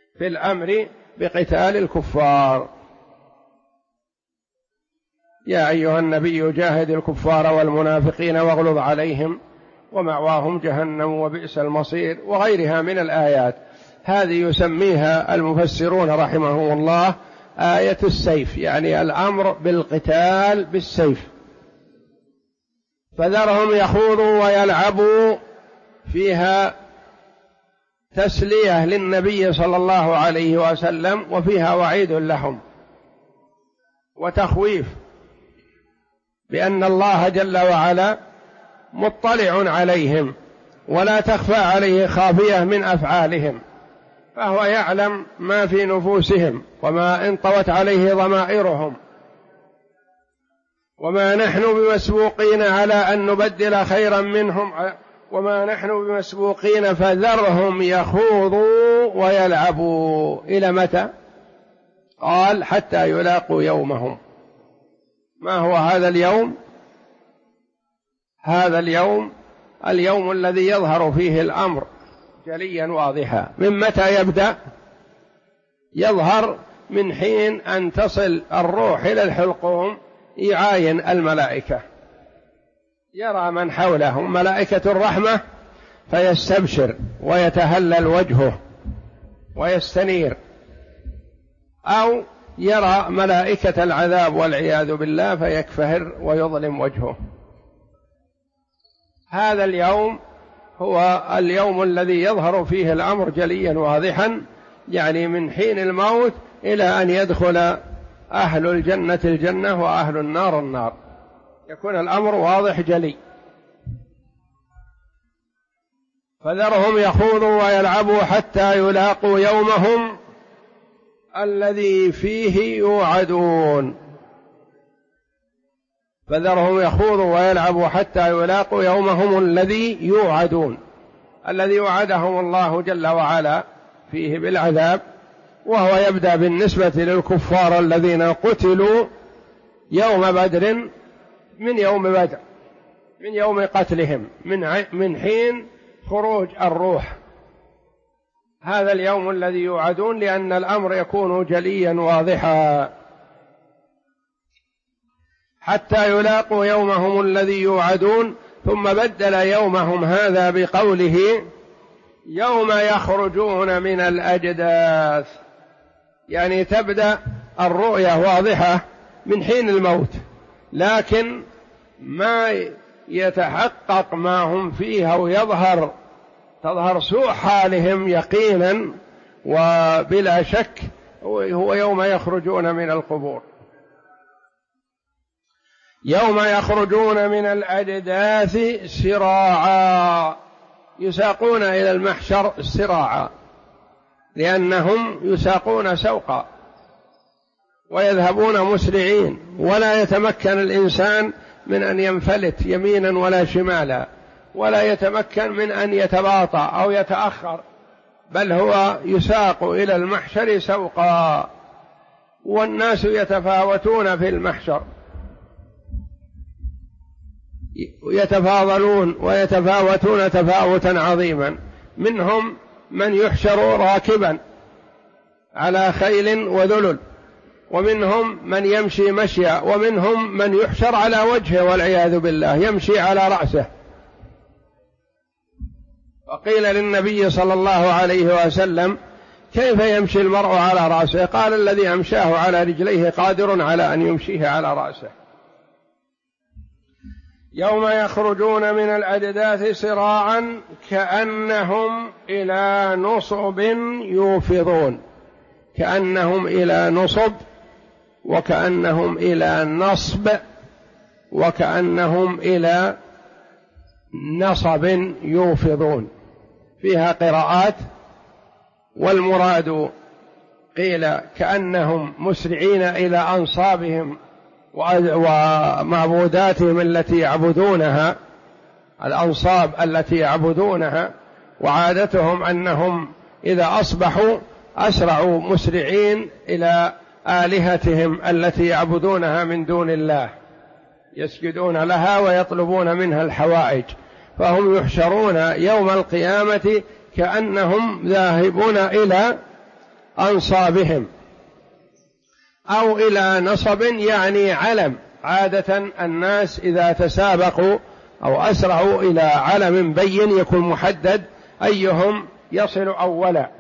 في الأمر بقتال الكفار. يا أيها النبي جاهد الكفار والمنافقين واغلظ عليهم ومأواهم جهنم وبئس المصير، وغيرها من الآيات. هذه يسميها المفسرون رحمهم الله آية السيف، يعني الأمر بالقتال بالسيف. فذرهم يخوضوا ويلعبوا، فيها تسلية للنبي صلى الله عليه وسلم، وفيها وعيد لهم وتخويف بأن الله جل وعلا مطلع عليهم ولا تخفى عليه خافية من أفعالهم، فهو يعلم ما في نفوسهم وما انطوت عليه ضمائرهم، وما نحن بمسبوقين على أن نبدل خيرا منهم، وما نحن بمسبوقين، فذرهم يخوضوا ويلعبوا. إلى متى؟ قال حتى يلاقوا يومهم. ما هو هذا اليوم؟ هذا اليوم الذي يظهر فيه الأمر جليا واضحا. من متى يبدأ؟ يظهر من حين أن تصل الروح إلى الحلقوم يعاين الملائكة، يرى من حوله ملائكة الرحمة فيستبشر ويتهلل وجهه ويستنير، أو يرى ملائكة العذاب والعياذ بالله فيكفهر ويظلم وجهه. هذا اليوم هو اليوم الذي يظهر فيه الأمر جليا واضحا، يعني من حين الموت إلى أن يدخل أهل الجنة الجنة وأهل النار النار، يكون الأمر واضح جلي. فذرهم يخوضوا ويلعبوا حتى يلاقوا يومهم الذي فيه يوعدون. فذرهم يخوضوا ويلعبوا حتى يلاقوا يومهم الذي يوعدون، الذي وعدهم الله جل وعلا فيه بالعذاب، وهو يبدأ بالنسبة للكفار الذين قتلوا يوم بدر، من يوم بدر، من يوم قتلهم، من حين خروج الروح. هذا اليوم الذي يوعدون، لأن الأمر يكون جليا واضحا. حتى يلاقوا يومهم الذي يوعدون. ثم بدل يومهم هذا بقوله يوم يخرجون من الأجداث، يعني تبدأ الرؤية واضحة من حين الموت، لكن ما يتحقق ما هم فيه أو تظهر سوء حالهم يقينا وبلا شك، هو يوم يخرجون من القبور. يوم يخرجون من الأجداث سراعا، يساقون إلى المحشر سراعا، لأنهم يساقون سوقا ويذهبون مسرعين، ولا يتمكن الإنسان من أن ينفلت يمينا ولا شمالا، ولا يتمكن من أن يتباطأ أو يتأخر، بل هو يساق إلى المحشر سوقا. والناس يتفاوتون في المحشر، يتفاضلون ويتفاوتون تفاوتا عظيما. منهم من يحشر راكبا على خيل وذلل، ومنهم من يمشي مشيا، ومنهم من يحشر على وجهه والعياذ بالله يمشي على رأسه. وقيل للنبي صلى الله عليه وسلم كيف يمشي المرء على رأسه؟ قال الذي أمشاه على رجليه قادر على أن يمشيه على رأسه. يوم يخرجون من الأجداث سراعا كأنهم إلى نصب يوفضون، كأنهم إلى نصب، وكأنهم إلى نصب، وكأنهم إلى نصب يوفضون، فيها قراءات. والمراد قيل كأنهم مسرعين إلى أنصابهم ومعبوداتهم التي يعبدونها، الأنصاب التي يعبدونها، وعادتهم أنهم إذا أصبحوا أسرعوا مسرعين إلى آلهتهم التي يعبدونها من دون الله، يسجدون لها ويطلبون منها الحوائج، فهم يحشرون يوم القيامة كأنهم ذاهبون إلى أنصابهم، أو إلى نصب يعني علم. عادة الناس إذا تسابقوا أو أسرعوا إلى علم بين يكون محدد أيهم يصل أولا،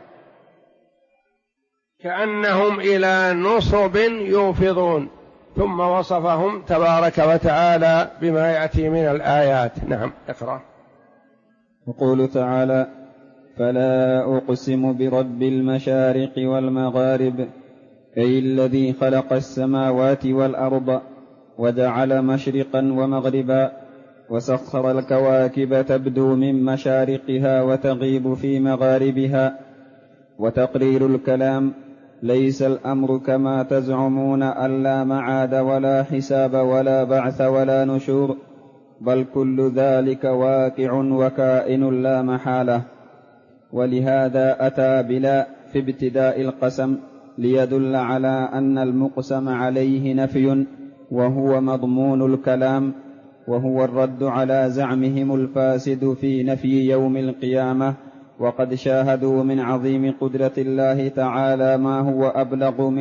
كأنهم إلى نصب يوفضون، ثم وصفهم تبارك وتعالى بما يأتي من الآيات. نعم، اقرأ. يقول تعالى: فلا أقسم برب المشارق والمغارب، أي الذي خلق السماوات والأرض وجعل مشرقا ومغربا، وسخر الكواكب تبدو من مشارقها وتغيب في مغاربها. وتقرير الكلام: ليس الأمر كما تزعمون أن لا معاد ولا حساب ولا بعث ولا نشور، بل كل ذلك واقع وكائن لا محالة. ولهذا أتى بلا في ابتداء القسم ليدل على أن المقسم عليه نفي، وهو مضمون الكلام، وهو الرد على زعمهم الفاسد في نفي يوم القيامة. وقد شاهدوا من عظيم قدرة الله تعالى ما هو أبلغ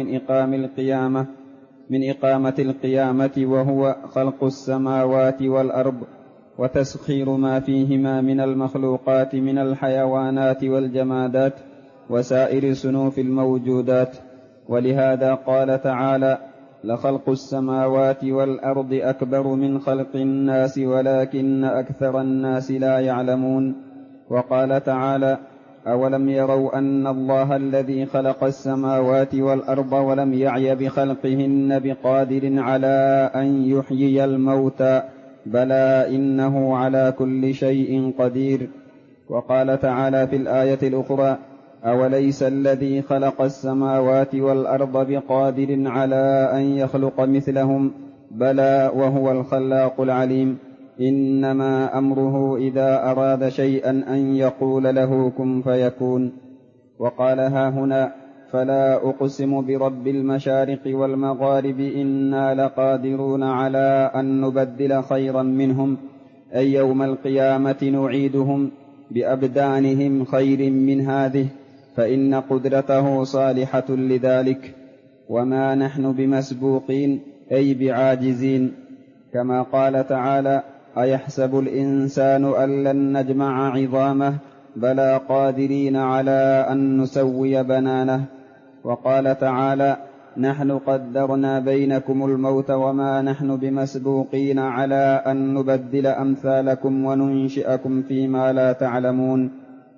من إقامة القيامة، وهو خلق السماوات والأرض وتسخير ما فيهما من المخلوقات من الحيوانات والجمادات وسائر صنوف الموجودات. ولهذا قال تعالى: لخلق السماوات والأرض أكبر من خلق الناس ولكن أكثر الناس لا يعلمون. وقال تعالى: أولم يروا أن الله الذي خلق السماوات والأرض ولم يعي بخلقهن بقادر على أن يحيي الموتى، بلى إنه على كل شيء قدير. وقال تعالى في الآية الأخرى: أوليس الذي خلق السماوات والأرض بقادر على أن يخلق مثلهم، بلى وهو الخلاق العليم، إنما أمره إذا أراد شيئا أن يقول له كن فيكون. وقال ها هنا: فلا أقسم برب المشارق والمغارب إنا لقادرون على أن نبدل خيرا منهم، أي يوم القيامة نعيدهم بأبدانهم خير من هذه، فإن قدرته صالحة لذلك، وما نحن بمسبوقين أي بعاجزين. كما قال تعالى: أيحسب الإنسان أن لن نجمع عظامه، بلى قادرين على أن نسوي بنانه. وقال تعالى: نحن قدرنا بينكم الموت وما نحن بمسبوقين على أن نبدل أمثالكم وننشئكم فيما لا تعلمون.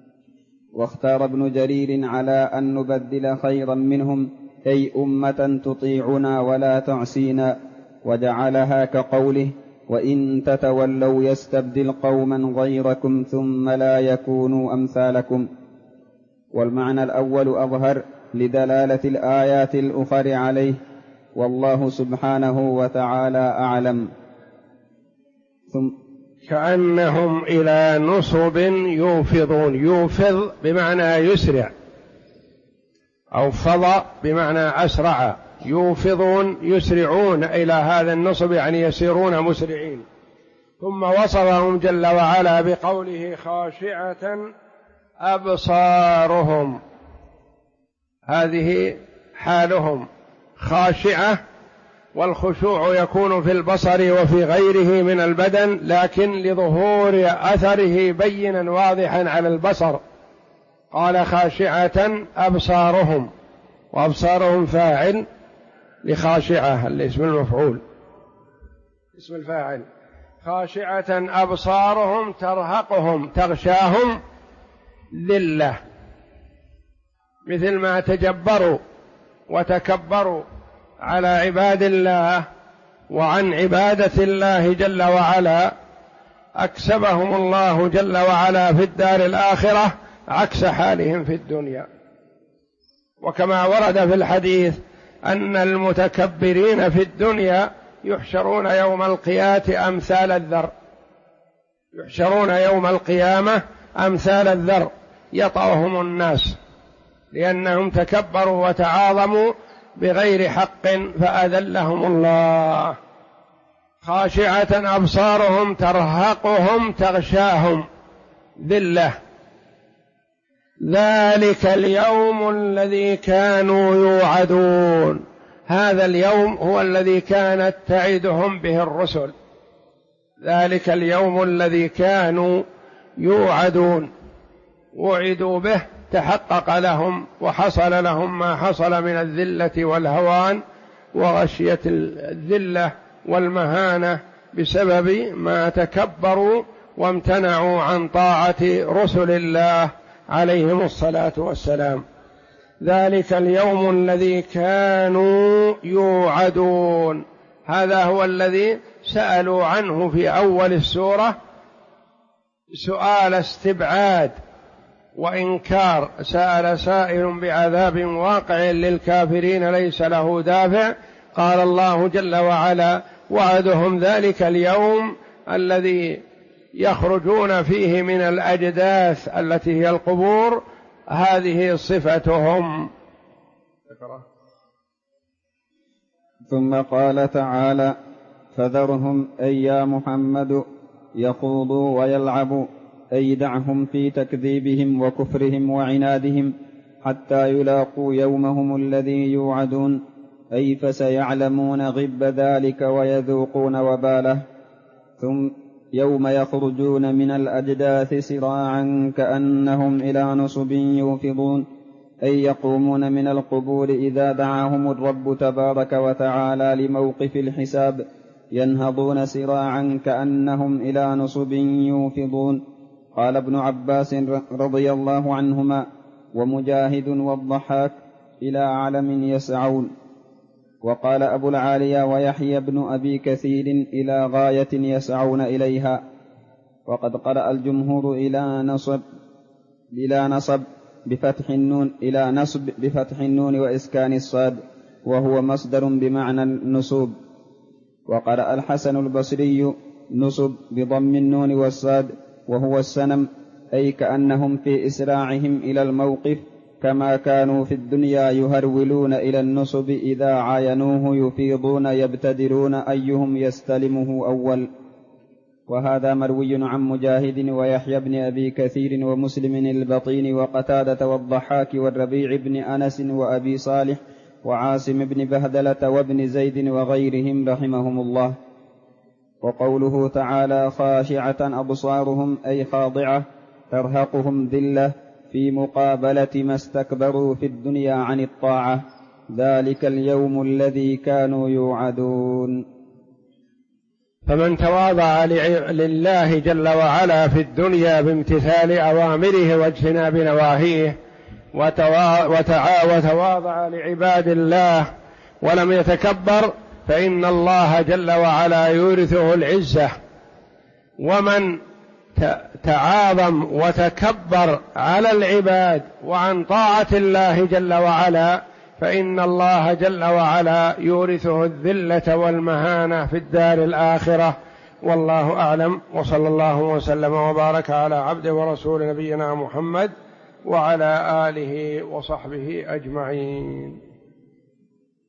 واختار ابن جرير على أن نبدل خيرا منهم أي أمة تطيعنا ولا تعصينا، وجعلها كقوله: وإن تتولوا يستبدل قوما غيركم ثم لا يكونوا أمثالكم. والمعنى الأول أظهر لدلالة الآيات الأخر عليه، والله سبحانه وتعالى أعلم. كأنهم إلى نصب يوفضون. يوفض بمعنى يسرع، أو فض بمعنى أسرع. يوفضون يسرعون إلى هذا النصب، يعني يسيرون مسرعين. ثم وصفهم جل وعلا بقوله: خاشعة أبصارهم. هذه حالهم خاشعة، والخشوع يكون في البصر وفي غيره من البدن، لكن لظهور أثره بينا واضحا على البصر. قال: خاشعة أبصارهم، وأبصارهم فاعل لخاشعة اللي اسم المفعول، اسم الفاعل. خاشعة أبصارهم ترهقهم تغشاهم ذلة، مثل ما تجبروا وتكبروا على عباد الله وعن عبادة الله جل وعلا، أكسبهم الله جل وعلا في الدار الآخرة عكس حالهم في الدنيا. وكما ورد في الحديث أن المتكبرين في الدنيا يحشرون يوم القيامة أمثال الذر، يحشرون يوم القيامة أمثال الذر يطأهم الناس، لأنهم تكبروا وتعاظموا بغير حق فأذلهم الله. خاشعة أبصارهم ترهقهم تغشاهم ذلة، ذلك اليوم الذي كانوا يوعدون. هذا اليوم هو الذي كانت تعدهم به الرسل، ذلك اليوم الذي كانوا يوعدون، وعدوا به، تحقق لهم وحصل لهم ما حصل من الذلة والهوان وغشية الذلة والمهانة بسبب ما تكبروا وامتنعوا عن طاعة رسل الله عليهم الصلاة والسلام. ذلك اليوم الذي كانوا يوعدون، هذا هو الذي سألوا عنه في أول السورة سؤال استبعاد وإنكار، سأل سائل بعذاب واقع للكافرين ليس له دافع. قال الله جل وعلا: وعدهم ذلك اليوم الذي يخرجون فيه من الأجداث التي هي القبور، هذه صفتهم. ثم قال تعالى: فذرهم أي يا محمد يخوضوا ويلعبوا، أي دعهم في تكذيبهم وكفرهم وعنادهم حتى يلاقوا يومهم الذي يوعدون، أي فسيعلمون غب ذلك ويذوقون وباله. ثم يوم يخرجون من الأجداث سراعا كأنهم إلى نصب يوفضون، أي يقومون من القبور إذا دعاهم الرب تبارك وتعالى لموقف الحساب، ينهضون سراعا كأنهم إلى نصب يوفضون. قال ابن عباس رضي الله عنهما: ومجاهد والضحاك إلى علم يسعون. وقال أبو العالية ويحيى بن أبي كثير: إلى غاية يسعون إليها. وقد قرأ الجمهور إلى نصب بفتح النون وإسكان الصاد، وهو مصدر بمعنى النصوب. وقرأ الحسن البصري نصب بضم النون والصاد، وهو السنم، أي كأنهم في إسراعهم إلى الموقف كما كانوا في الدنيا يهرولون إلى النصب إذا عاينوه يفيضون يبتدرون أيهم يستلمه أول. وهذا مروي عن مجاهد ويحيى بن أبي كثير ومسلم البطين وقتادة والضحاك والربيع بن أنس وأبي صالح وعاصم بن بهدلة وابن زيد وغيرهم رحمهم الله. وقوله تعالى: خاشعة أبصارهم، أي خاضعة ترهقهم ذلة في مقابلة ما استكبروا في الدنيا عن الطاعة، ذلك اليوم الذي كانوا يوعدون. فمن تواضع لله جل وعلا في الدنيا بامتثال أوامره واجتناب نواهيه وتواضع لعباد الله ولم يتكبر، فإن الله جل وعلا يورثه العزة. ومن تعاظم وتكبر على العباد وعن طاعة الله جل وعلا، فإن الله جل وعلا يورثه الذلة والمهانة في الدار الآخرة. والله أعلم، وصلى الله وسلم وبارك على عبده ورسول نبينا محمد وعلى آله وصحبه أجمعين.